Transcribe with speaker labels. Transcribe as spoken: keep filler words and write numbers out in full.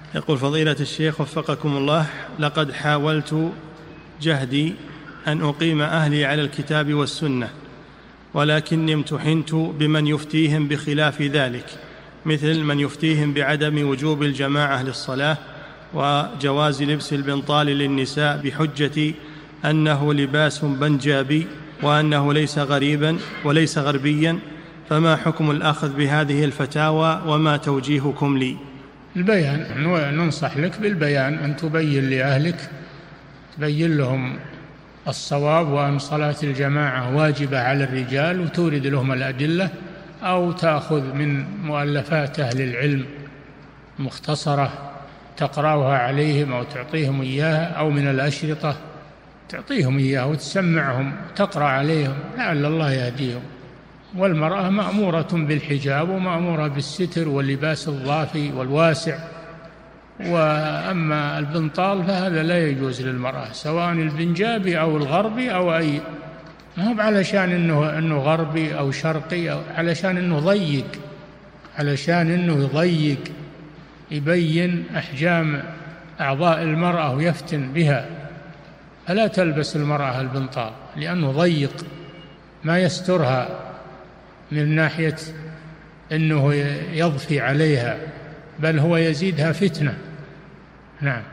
Speaker 1: يقول فضيلة الشيخ وفقكم الله، لقد حاولت جهدي أن أقيم أهلي على الكتاب والسنة، ولكني امتحنت بمن يفتيهم بخلاف ذلك، مثل من يفتيهم بعدم وجوب الجماعة للصلاة وجواز لبس البنطال للنساء بحجة أنه لباس بنجابي وأنه ليس غريبا وليس غربيا، فما حكم الأخذ بهذه الفتاوى وما توجيهكم لي؟
Speaker 2: البيان، ننصح لك بالبيان، أن تبين لأهلك، تبين لهم الصواب وأن صلاة الجماعة واجبة على الرجال وتورد لهم الأدلة، أو تأخذ من مؤلفات أهل العلم مختصرة تقرأها عليهم أو تعطيهم إياها، أو من الأشرطة تعطيهم إياها وتسمعهم تقرأ عليهم لعل الله يهديهم. والمرأة مأمورة بالحجاب ومأمورة بالستر واللباس الضافي والواسع، وأما البنطال فهذا لا يجوز للمرأة، سواء البنجابي أو الغربي أو أي، ما هو علشان إنه, إنه غربي أو شرقي، أو علشان إنه ضيق، علشان إنه يضيق يبين أحجام أعضاء المرأة ويفتن بها، فلا تلبس المرأة البنطال لأنه ضيق ما يسترها من ناحية أنه يضفي عليها، بل هو يزيدها فتنة. نعم.